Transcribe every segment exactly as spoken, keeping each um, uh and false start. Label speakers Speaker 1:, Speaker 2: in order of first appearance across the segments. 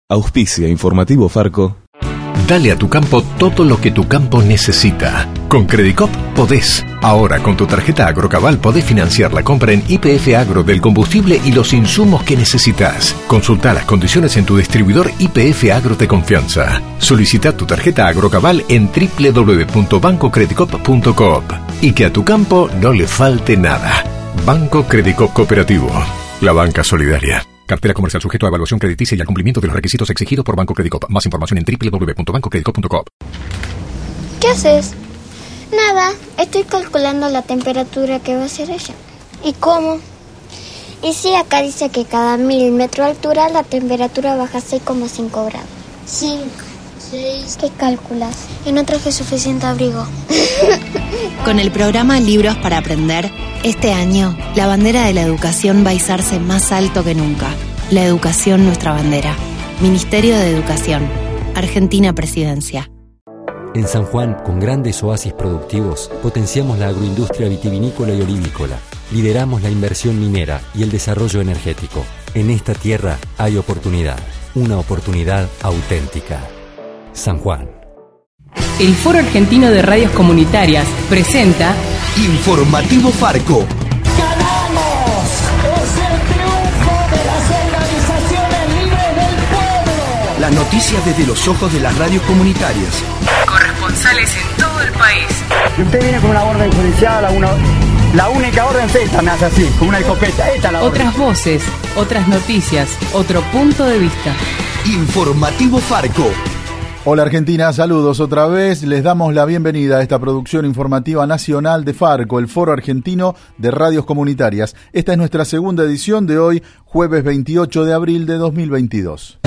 Speaker 1: Auspicia Informativo Farco.
Speaker 2: Dale a tu campo todo lo que tu campo necesita. Con Credicop podés. Ahora con tu tarjeta Agrocabal podés financiar la compra en Y P F Agro del combustible y los insumos que necesitas. Consulta las condiciones en tu distribuidor Y P F Agro de confianza. Solicita tu tarjeta Agrocabal en doble u doble u doble u punto banco credicop punto coop. Y que a tu campo no le falte nada. Banco Credicop Cooperativo. La banca solidaria. Cartera comercial sujeto a evaluación crediticia y al cumplimiento de los requisitos exigidos por Banco Credicop. Más información en doble u doble u doble u punto banco credicop punto coop.
Speaker 3: ¿Qué haces? Nada, estoy calculando la temperatura que va a ser allá. ¿Y cómo? Y sí, acá dice que cada mil metros de altura la temperatura baja seis coma cinco grados. cinco, seis... ¿Qué calculas? Y no traje suficiente abrigo.
Speaker 4: Con el programa Libros para Aprender, este año la bandera de la educación va a izarse más alto que nunca. La educación, nuestra bandera. Ministerio de Educación. Argentina Presidencia.
Speaker 5: En San Juan, con grandes oasis productivos, potenciamos la agroindustria vitivinícola y olivícola. Lideramos la inversión minera y el desarrollo energético. En esta tierra hay oportunidad. Una oportunidad auténtica. San Juan.
Speaker 6: El Foro Argentino de Radios Comunitarias presenta
Speaker 7: Informativo Farco.
Speaker 8: ¡Ganamos! ¡Es el triunfo de las organizaciones libres del pueblo!
Speaker 7: Las noticias desde los ojos de las radios comunitarias.
Speaker 6: Corresponsales en todo el país.
Speaker 9: Y usted viene con una orden judicial, una, la única orden es esta, me hace así, con una escopeta. Esta es la orden.
Speaker 6: Otras voces, otras noticias, otro punto de vista.
Speaker 7: Informativo Farco.
Speaker 10: Hola Argentina, saludos otra vez. Les damos la bienvenida a esta producción informativa nacional de Farco, el Foro Argentino de Radios Comunitarias. Esta es nuestra segunda edición de hoy, jueves veintiocho de abril de dos mil veintidós.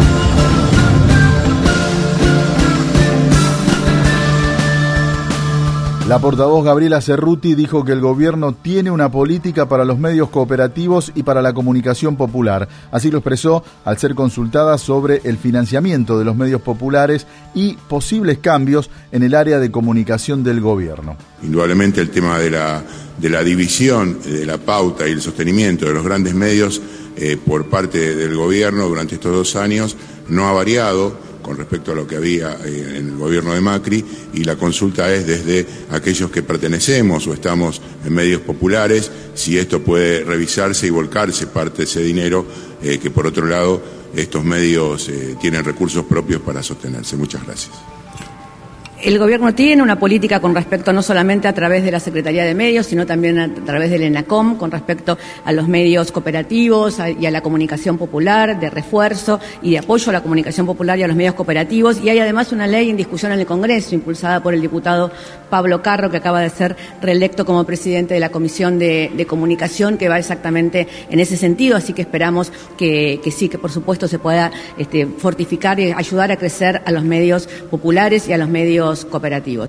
Speaker 10: La portavoz Gabriela Cerruti dijo que el gobierno tiene una política para los medios cooperativos y para la comunicación popular. Así lo expresó al ser consultada sobre el financiamiento de los medios populares y posibles cambios en el área de comunicación del gobierno.
Speaker 11: Indudablemente el tema de la, de la división, de la pauta y el sostenimiento de los grandes medios eh, por parte del gobierno durante estos dos años no ha variado con respecto a lo que había eh, en el gobierno de Macri, y la consulta es desde aquellos que pertenecemos o estamos en medios populares, si esto puede revisarse y volcarse parte de ese dinero, eh, que por otro lado estos medios eh, tienen recursos propios para sostenerse. Muchas gracias.
Speaker 12: El gobierno tiene una política con respecto no solamente a través de la Secretaría de Medios, sino también a través del ENACOM, con respecto a los medios cooperativos y a la comunicación popular, de refuerzo y de apoyo a la comunicación popular y a los medios cooperativos. Y hay además una ley en discusión en el Congreso, impulsada por el diputado Pablo Carro, que acaba de ser reelecto como presidente de la Comisión de, de Comunicación, que va exactamente en ese sentido. Así que esperamos que, que sí, que por supuesto se pueda este, fortificar y ayudar a crecer a los medios populares y a los medios cooperativos.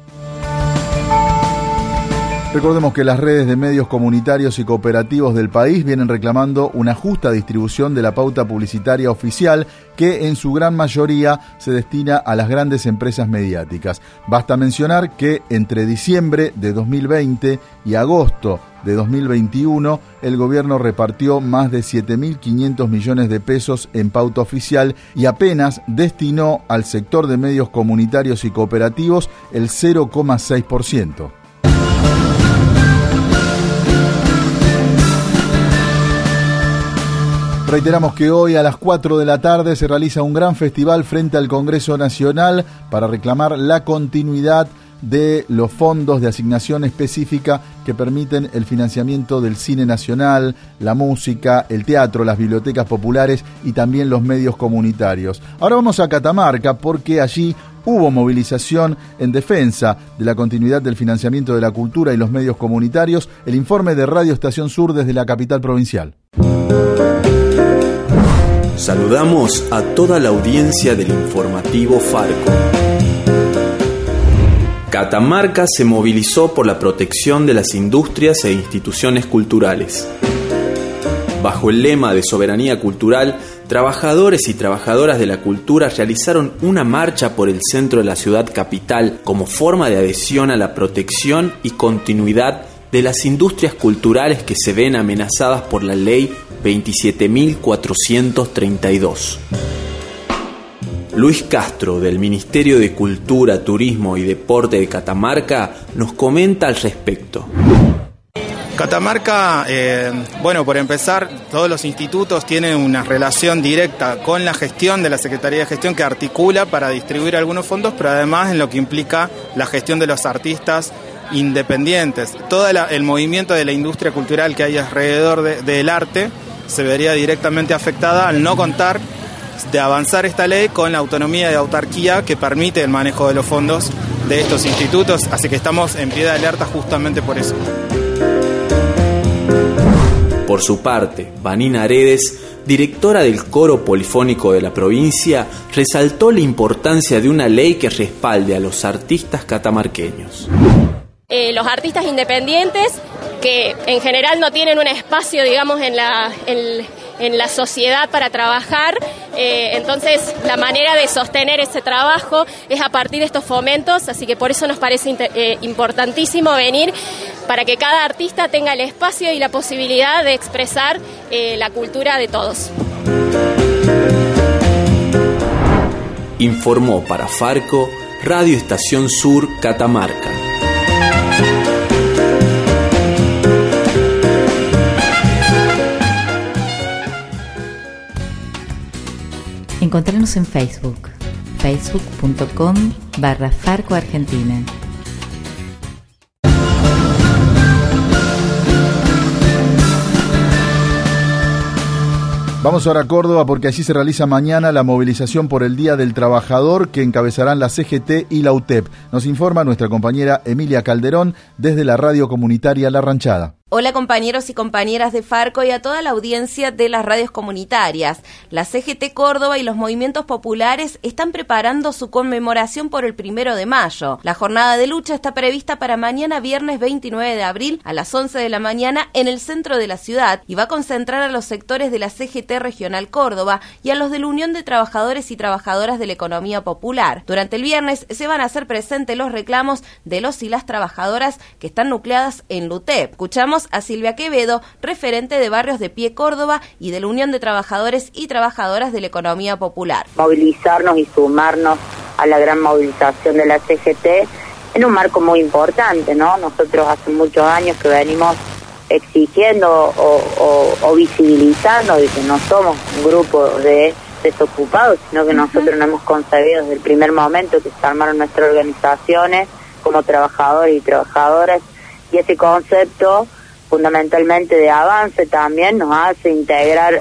Speaker 10: Recordemos que las redes de medios comunitarios y cooperativos del país vienen reclamando una justa distribución de la pauta publicitaria oficial que en su gran mayoría se destina a las grandes empresas mediáticas. Basta mencionar que entre diciembre de dos mil veinte y agosto de dos mil veintiuno el gobierno repartió más de siete mil quinientos millones de pesos en pauta oficial y apenas destinó al sector de medios comunitarios y cooperativos el cero coma seis por ciento. Reiteramos que hoy a las cuatro de la tarde se realiza un gran festival frente al Congreso Nacional para reclamar la continuidad de los fondos de asignación específica que permiten el financiamiento del cine nacional, la música, el teatro, las bibliotecas populares y también los medios comunitarios. Ahora vamos a Catamarca porque allí hubo movilización en defensa de la continuidad del financiamiento de la cultura y los medios comunitarios. El informe de Radio Estación Sur desde la capital provincial.
Speaker 13: Saludamos a toda la audiencia del informativo Farco. Catamarca se movilizó por la protección de las industrias e instituciones culturales. Bajo el lema de soberanía cultural, trabajadores y trabajadoras de la cultura realizaron una marcha por el centro de la ciudad capital como forma de adhesión a la protección y continuidad de las industrias culturales que se ven amenazadas por la ley veintisiete mil cuatrocientos treinta y dos. Luis Castro, del Ministerio de Cultura, Turismo y Deporte de Catamarca, nos comenta al respecto.
Speaker 14: Catamarca, eh, bueno, por empezar, todos los institutos tienen una relación directa con la gestión de la Secretaría de Gestión, que articula para distribuir algunos fondos, pero además en lo que implica la gestión de los artistas independientes. Todo la, el movimiento de la industria cultural que hay alrededor de, del arte se vería directamente afectada al no contar de avanzar esta ley con la autonomía y autarquía que permite el manejo de los fondos de estos institutos, así que estamos en pie de alerta justamente por eso.
Speaker 13: Por su parte, Vanina Aredes, directora del Coro Polifónico de la provincia, resaltó la importancia de una ley que respalde a los artistas catamarqueños.
Speaker 15: Eh, los artistas independientes que en general no tienen un espacio, digamos, en la, en, en la sociedad para trabajar, eh, entonces la manera de sostener ese trabajo es a partir de estos fomentos, así que por eso nos parece inter, eh, importantísimo venir para que cada artista tenga el espacio y la posibilidad de expresar eh, la cultura de todos.
Speaker 13: Informó para Farco, Radio Estación Sur, Catamarca.
Speaker 16: Encontrarnos en Facebook, facebook punto com barra Farco Argentina.
Speaker 10: Vamos ahora a Córdoba porque allí se realiza mañana la movilización por el Día del Trabajador que encabezarán la C G T y la U T E P. Nos informa nuestra compañera Emilia Calderón desde la radio comunitaria La Ranchada.
Speaker 17: Hola compañeros y compañeras de Farco y a toda la audiencia de las radios comunitarias. La C G T Córdoba y los movimientos populares están preparando su conmemoración por el primero de mayo. La jornada de lucha está prevista para mañana viernes veintinueve de abril a las once de la mañana en el centro de la ciudad y va a concentrar a los sectores de la C G T Regional Córdoba y a los de la Unión de Trabajadores y Trabajadoras de la Economía Popular. Durante el viernes se van a hacer presentes los reclamos de los y las trabajadoras que están nucleadas en la U T E P. Escuchamos a Silvia Quevedo, referente de Barrios de Pie Córdoba y de la Unión de Trabajadores y Trabajadoras de la Economía Popular.
Speaker 18: Movilizarnos y sumarnos a la gran movilización de la C G T en un marco muy importante, ¿no? Nosotros hace muchos años que venimos exigiendo o, o, o visibilizando de que no somos un grupo de desocupados, sino que nosotros nos hemos concebido desde el primer momento que se armaron nuestras organizaciones como trabajadores y trabajadoras, y ese concepto fundamentalmente de avance también nos hace integrar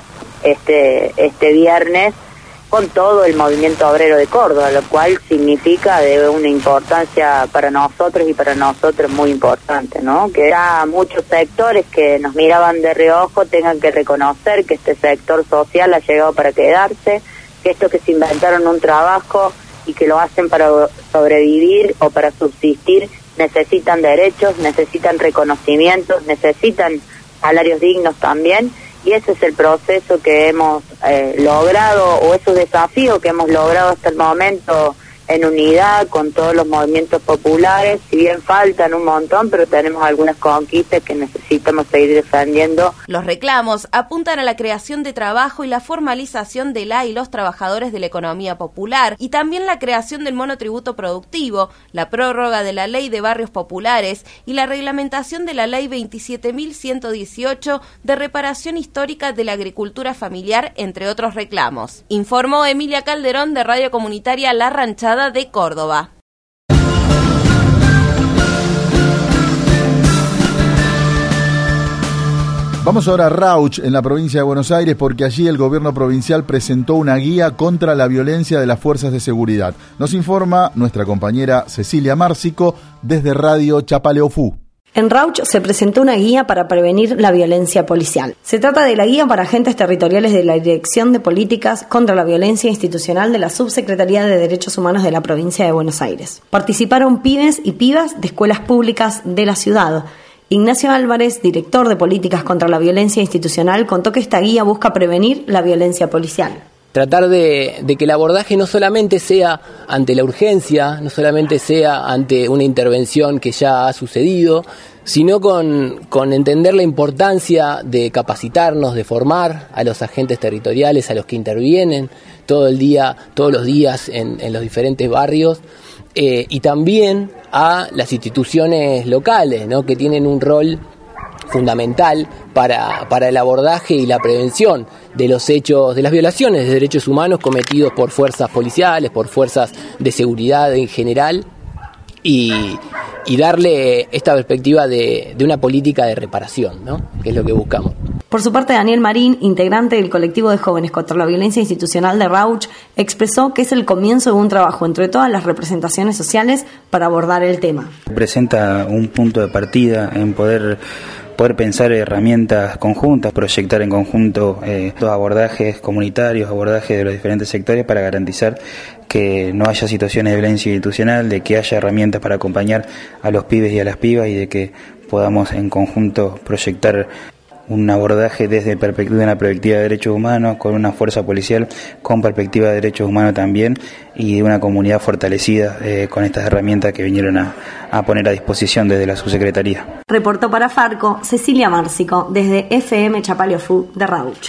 Speaker 18: este este viernes con todo el movimiento obrero de Córdoba, lo cual significa de una importancia para nosotros y para nosotros muy importante, ¿no? Que ya muchos sectores que nos miraban de reojo tengan que reconocer que este sector social ha llegado para quedarse, que estos que se inventaron un trabajo y que lo hacen para sobrevivir o para subsistir necesitan derechos, necesitan reconocimientos, necesitan salarios dignos también, y ese es el proceso que hemos eh, logrado, o esos desafíos que hemos logrado hasta el momento en unidad con todos los movimientos populares. Si bien faltan un montón, pero tenemos algunas conquistas que necesitamos seguir defendiendo.
Speaker 17: Los reclamos apuntan a la creación de trabajo y la formalización de la y los trabajadores de la economía popular, y también la creación del monotributo productivo, la prórroga de la ley de barrios populares y la reglamentación de la ley veintisiete mil ciento dieciocho de reparación histórica de la agricultura familiar, entre otros reclamos. Informó Emilia Calderón de Radio Comunitaria La Ranchada de Córdoba.
Speaker 10: Vamos ahora a Rauch, en la provincia de Buenos Aires, porque allí el gobierno provincial presentó una guía contra la violencia de las fuerzas de seguridad. Nos informa nuestra compañera Cecilia Márcico desde Radio Chapaleofú.
Speaker 19: En Rauch se presentó una guía para prevenir la violencia policial. Se trata de la guía para agentes territoriales de la Dirección de Políticas contra la Violencia Institucional de la Subsecretaría de Derechos Humanos de la provincia de Buenos Aires. Participaron pibes y pibas de escuelas públicas de la ciudad. Ignacio Álvarez, director de Políticas contra la Violencia Institucional, contó que esta guía busca prevenir la violencia policial.
Speaker 20: Tratar de, de que el abordaje no solamente sea ante la urgencia, no solamente sea ante una intervención que ya ha sucedido, sino con, con entender la importancia de capacitarnos, de formar a los agentes territoriales, a los que intervienen todo el día, todos los días en, en los diferentes barrios, eh, y también a las instituciones locales, ¿no?, que tienen un rol fundamental para, para el abordaje y la prevención de los hechos, de las violaciones de derechos humanos cometidos por fuerzas policiales, por fuerzas de seguridad en general, y, y darle esta perspectiva de, de una política de reparación, ¿no?, que es lo que buscamos.
Speaker 19: Por su parte, Daniel Marín, integrante del colectivo de jóvenes contra la violencia institucional de Rauch, expresó que es el comienzo de un trabajo entre todas las representaciones sociales para abordar el tema.
Speaker 21: Presenta un punto de partida en poder poder pensar herramientas conjuntas, proyectar en conjunto eh, los abordajes comunitarios, abordajes de los diferentes sectores para garantizar que no haya situaciones de violencia institucional, de que haya herramientas para acompañar a los pibes y a las pibas y de que podamos en conjunto proyectar un abordaje desde perspectiva, una perspectiva de derechos humanos, con una fuerza policial con perspectiva de derechos humanos también, y de una comunidad fortalecida eh, con estas herramientas que vinieron a, a poner a disposición desde la subsecretaría.
Speaker 19: Reportó para Farco Cecilia Márcico desde F M Chapaleofú de Rauch.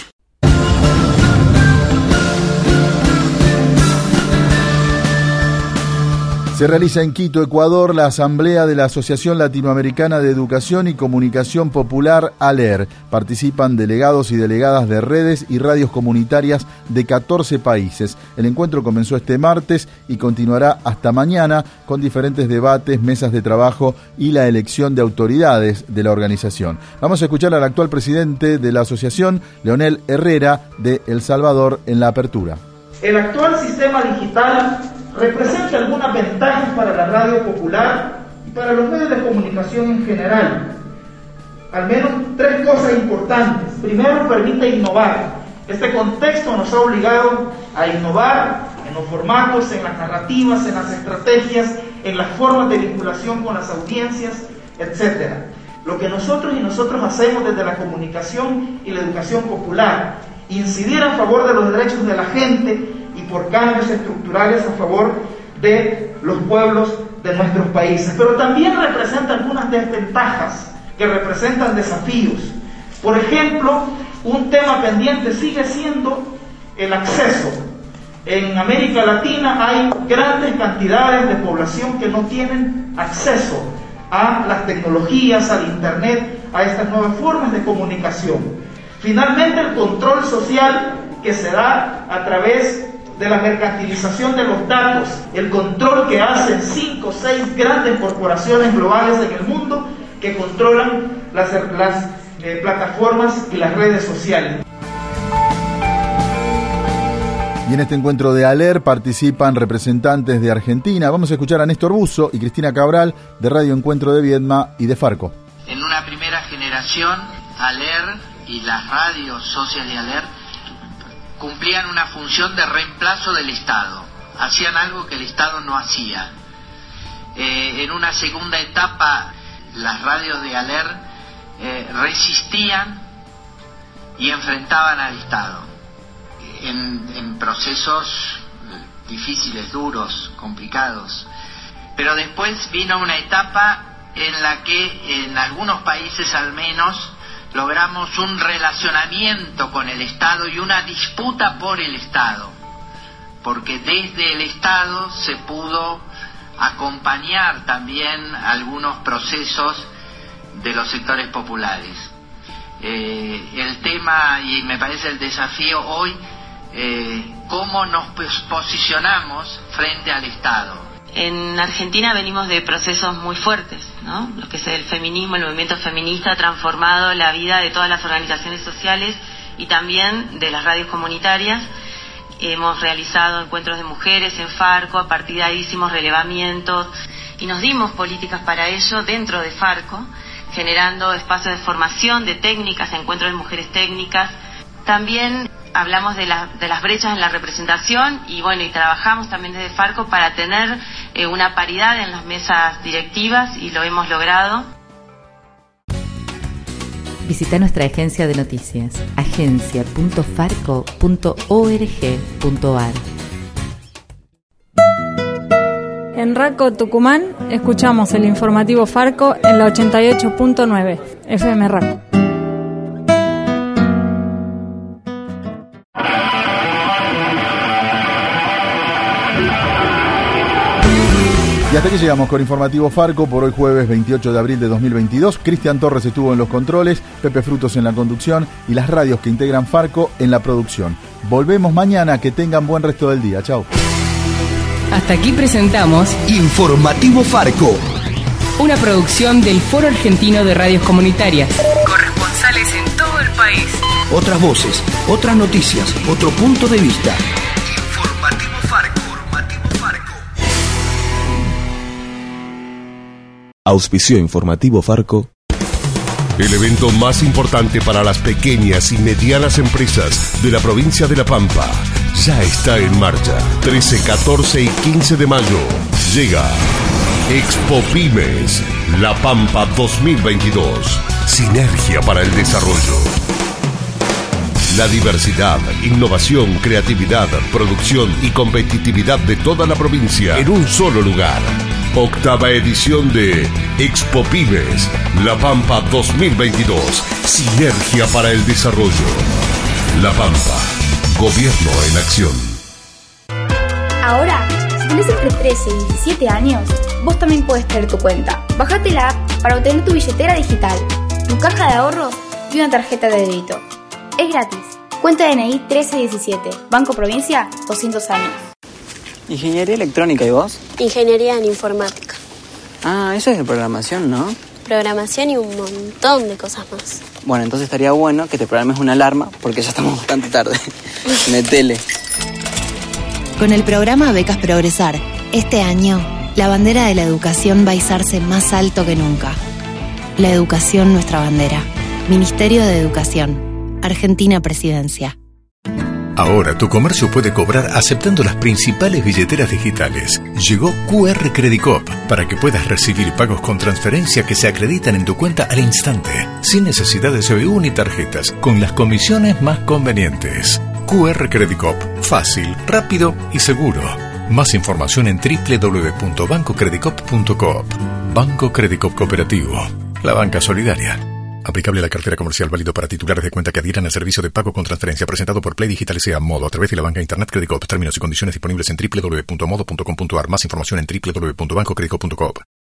Speaker 10: Se realiza en Quito, Ecuador, la asamblea de la Asociación Latinoamericana de Educación y Comunicación Popular, ALER. Participan delegados y delegadas de redes y radios comunitarias de catorce países. El encuentro comenzó este martes y continuará hasta mañana con diferentes debates, mesas de trabajo y la elección de autoridades de la organización. Vamos a escuchar al actual presidente de la asociación, Leonel Herrera, de El Salvador, en la apertura.
Speaker 22: El actual sistema digital representa algunas ventajas para la radio popular y para los medios de comunicación en general. Al menos tres cosas importantes. Primero, permite innovar. Este contexto nos ha obligado a innovar en los formatos, en las narrativas, en las estrategias, en las formas de vinculación con las audiencias, etcétera. Lo que nosotros y nosotros hacemos desde la comunicación y la educación popular, incidir a favor de los derechos de la gente y por cambios estructurales a favor de los pueblos de nuestros países. Pero también representa algunas desventajas que representan desafíos. Por ejemplo, un tema pendiente sigue siendo el acceso. En América Latina hay grandes cantidades de población que no tienen acceso a las tecnologías, al internet, a estas nuevas formas de comunicación. Finalmente, el control social que se da a través de la mercantilización de los datos, el control que hacen cinco o seis grandes corporaciones globales en el mundo que controlan las, las eh, plataformas y las redes sociales.
Speaker 10: Y en este encuentro de ALER participan representantes de Argentina. Vamos a escuchar a Néstor Busso y Cristina Cabral de Radio Encuentro de Viedma y de Farco.
Speaker 23: En una primera generación, ALER y las radios socias de ALER cumplían una función de reemplazo del Estado, hacían algo que el Estado no hacía. Eh, en una segunda etapa, las radios de ALER eh, resistían y enfrentaban al Estado en, en procesos difíciles, duros, complicados. Pero después vino una etapa en la que, en algunos países al menos, logramos un relacionamiento con el Estado y una disputa por el Estado, porque desde el Estado se pudo acompañar también algunos procesos de los sectores populares. Eh, el tema, y me parece el desafío hoy, eh, cómo nos posicionamos frente al Estado.
Speaker 24: En Argentina venimos de procesos muy fuertes, ¿no? Lo que es el feminismo, el movimiento feminista ha transformado la vida de todas las organizaciones sociales y también de las radios comunitarias. Hemos realizado encuentros de mujeres en Farco, a partir de ahí hicimos relevamientos y nos dimos políticas para ello dentro de Farco, generando espacios de formación, de técnicas, encuentros de mujeres técnicas. También hablamos de, la, de las brechas en la representación y bueno, y trabajamos también desde Farco para tener eh, una paridad en las mesas directivas y lo hemos logrado.
Speaker 16: Visita nuestra agencia de noticias, agencia punto farco punto org punto ar.
Speaker 1: En Raco, Tucumán, escuchamos el informativo Farco en la ochenta y ocho punto nueve F M Raco.
Speaker 10: Y hasta aquí llegamos con Informativo Farco por hoy jueves veintiocho de abril de dos mil veintidós. Cristian Torres estuvo en los controles, Pepe Frutos en la conducción y las radios que integran Farco en la producción. Volvemos mañana, que tengan buen resto del día. Chau.
Speaker 6: Hasta aquí presentamos
Speaker 7: Informativo Farco,
Speaker 6: una producción del Foro Argentino de Radios Comunitarias. Corresponsales en todo el país.
Speaker 7: otras voces, otras noticias, otro punto de vista. Informativo Farco.
Speaker 2: Auspició Informativo Farco.
Speaker 3: El evento más importante para las pequeñas y medianas empresas de la provincia de La Pampa ya está en marcha. trece, catorce y quince de mayo llega Expo Pymes La Pampa dos mil veintidós. Sinergia para el desarrollo. La diversidad, innovación, creatividad, producción y competitividad de toda la provincia en un solo lugar. Octava edición de Expo Pymes La Pampa dos mil veintidós. Sinergia para el desarrollo. La Pampa. Gobierno en acción.
Speaker 4: Ahora, si tenés entre trece y diecisiete años, vos también podés tener tu cuenta. Bájate la app para obtener tu billetera digital, tu caja de ahorros y una tarjeta de débito. Es gratis. Cuenta D N I trece diecisiete. Banco Provincia, doscientos años.
Speaker 25: Ingeniería electrónica, ¿y vos?
Speaker 26: Ingeniería en informática.
Speaker 25: Ah, eso es de programación, ¿no?
Speaker 26: Programación y un montón de cosas más.
Speaker 25: Bueno, entonces estaría bueno que te programes una alarma porque ya estamos bastante tarde. Metele.
Speaker 27: Con el programa Becas Progresar, este año, la bandera de la educación va a izarse más alto que nunca. La educación, nuestra bandera. Ministerio de Educación. Argentina Presidencia.
Speaker 28: Ahora tu comercio puede cobrar aceptando las principales billeteras digitales. Llegó Q R Credit Coop para que puedas recibir pagos con transferencia que se acreditan en tu cuenta al instante, sin necesidad de C B U ni tarjetas, con las comisiones más convenientes. Q R Credit Coop, fácil, rápido y seguro. Más información en doble u doble u doble u punto banco credit coop punto coop. Banco Credit Coop Cooperativo, la banca solidaria. Aplicable a la cartera comercial, válido para titulares de cuenta que adhieran al servicio de pago con transferencia presentado por Play Digital S A Modo a través de la banca Internet Credit Coop. Términos y condiciones disponibles en doble u doble u doble u punto modo punto com punto a r. Más información en doble u doble u doble u punto banco credit coop punto coop.